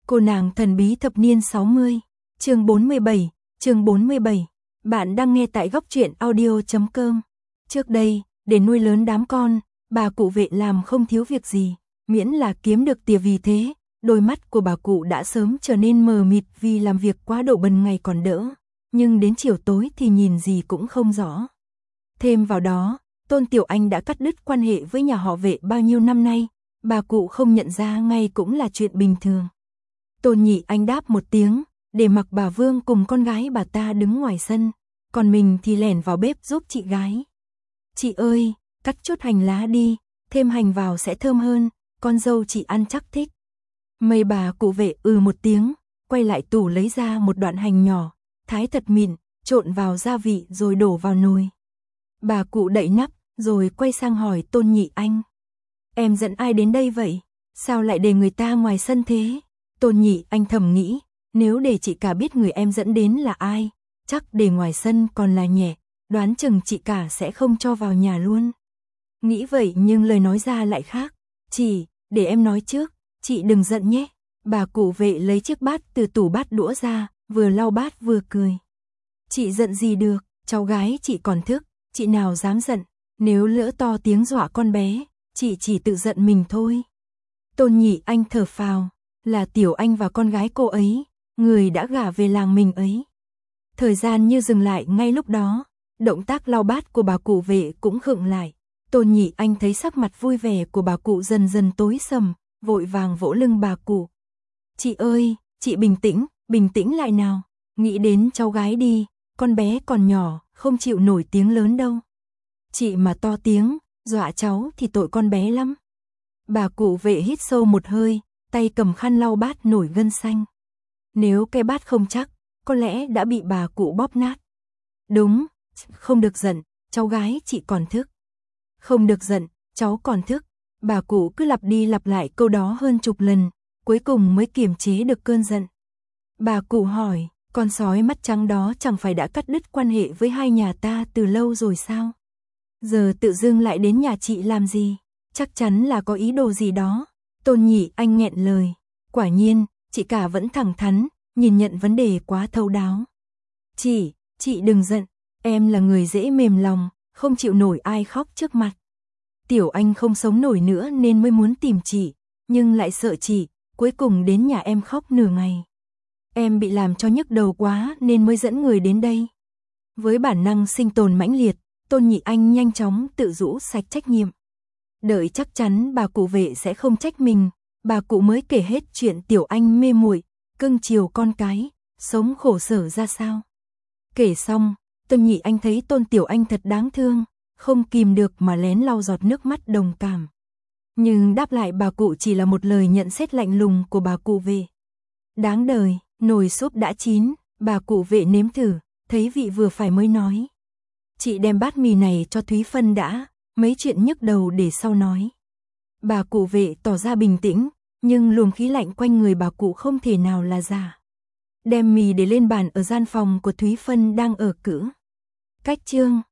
Cô nàng thần bí thập niên 60, chương 47. Bạn đang nghe tại goctruyện audio.com. Trước đây, để nuôi lớn đám con, bà cụ Vệ làm không thiếu việc gì, miễn là kiếm được tiền. Vì thế, đôi mắt của bà cụ đã sớm trở nên mờ mịt vì làm việc quá độ bần ngày còn đỡ, nhưng đến chiều tối thì nhìn gì cũng không rõ. Thêm vào đó, Tôn Tiểu Anh đã cắt đứt quan hệ với nhà họ Vệ bao nhiêu năm nay, bà cụ không nhận ra ngay cũng là chuyện bình thường. Tôn Nhị Anh đáp một tiếng, để mặc bà Vương cùng con gái bà ta đứng ngoài sân, còn mình thì lẻn vào bếp giúp chị gái. Chị ơi, cắt chút hành lá đi, thêm hành vào sẽ thơm hơn, con dâu chị ăn chắc thích. Mấy bà cụ Vệ một tiếng, quay lại tủ lấy ra một đoạn hành nhỏ, thái thật mịn, trộn vào gia vị rồi đổ vào nồi. Bà cụ đậy nắp, rồi quay sang hỏi Tôn Nhị Anh. Em dẫn ai đến đây vậy? Sao lại để người ta ngoài sân thế? Tôn Nhị Anh thầm nghĩ, nếu để chị cả biết người em dẫn đến là ai, chắc để ngoài sân còn là nhẹ, đoán chừng chị cả sẽ không cho vào nhà luôn. Nghĩ vậy nhưng lời nói ra lại khác. Chị, để em nói trước, chị đừng giận nhé. Bà cụ Vệ lấy chiếc bát từ tủ bát đũa ra, vừa lau bát vừa cười. Chị giận gì được, cháu gái chị còn thức, chị nào dám giận, nếu lỡ to tiếng dọa con bé, chị chỉ tự giận mình thôi. Tôn Nhị Anh thở phào, là Tiểu Anh và con gái cô ấy, người đã gả về làng mình ấy. Thời gian như dừng lại ngay lúc đó, động tác lau bát của bà cụ Vệ cũng khựng lại. Tôn Nhị Anh thấy sắc mặt vui vẻ của bà cụ dần dần tối sầm, vội vàng vỗ lưng bà cụ. Chị ơi, chị bình tĩnh lại nào, nghĩ đến cháu gái đi, con bé còn nhỏ, không chịu nổi tiếng lớn đâu. Chị mà to tiếng, dọa cháu thì tội con bé lắm. Bà cụ Vệ hít sâu một hơi, tay cầm khăn lau bát nổi gân xanh. Nếu cái bát không chắc, có lẽ đã bị bà cụ bóp nát. Đúng, không được giận, cháu gái chị còn thức. Không được giận, cháu còn thức. Bà cụ cứ lặp đi lặp lại câu đó hơn chục lần, cuối cùng mới kiềm chế được cơn giận. Bà cụ hỏi, con sói mắt trắng đó chẳng phải đã cắt đứt quan hệ với hai nhà ta từ lâu rồi sao? Giờ tự dưng lại đến nhà chị làm gì? Chắc chắn là có ý đồ gì đó. Tôn Nhị Anh nghẹn lời. Quả nhiên, chị cả vẫn thẳng thắn, nhìn nhận vấn đề quá thấu đáo. Chị đừng giận, em là người dễ mềm lòng, không chịu nổi ai khóc trước mặt. Tiểu Anh không sống nổi nữa nên mới muốn tìm chị, nhưng lại sợ chị, cuối cùng đến nhà em khóc nửa ngày. Em bị làm cho nhức đầu quá nên mới dẫn người đến đây. Với bản năng sinh tồn mãnh liệt, Tôn Nhị Anh nhanh chóng tự rũ sạch trách nhiệm. Đợi chắc chắn bà cụ Vệ sẽ không trách mình, bà cụ mới kể hết chuyện Tiểu Anh mê muội, cưng chiều con cái, sống khổ sở ra sao. Kể xong, Tôn Nhị Anh thấy Tôn Tiểu Anh thật đáng thương, không kìm được mà lén lau giọt nước mắt đồng cảm. Nhưng đáp lại bà cụ chỉ là một lời nhận xét lạnh lùng của bà cụ Vệ. Đáng đời, nồi súp đã chín, bà cụ Vệ nếm thử, thấy vị vừa phải mới nói. Chị đem bát mì này cho Thúy Phân đã, mấy chuyện nhức đầu để sau nói. Bà cụ Vệ tỏ ra bình tĩnh, nhưng luồng khí lạnh quanh người bà cụ không thể nào là giả. Đem mì để lên bàn ở gian phòng của Thúy Phân đang ở cữ. Cách chương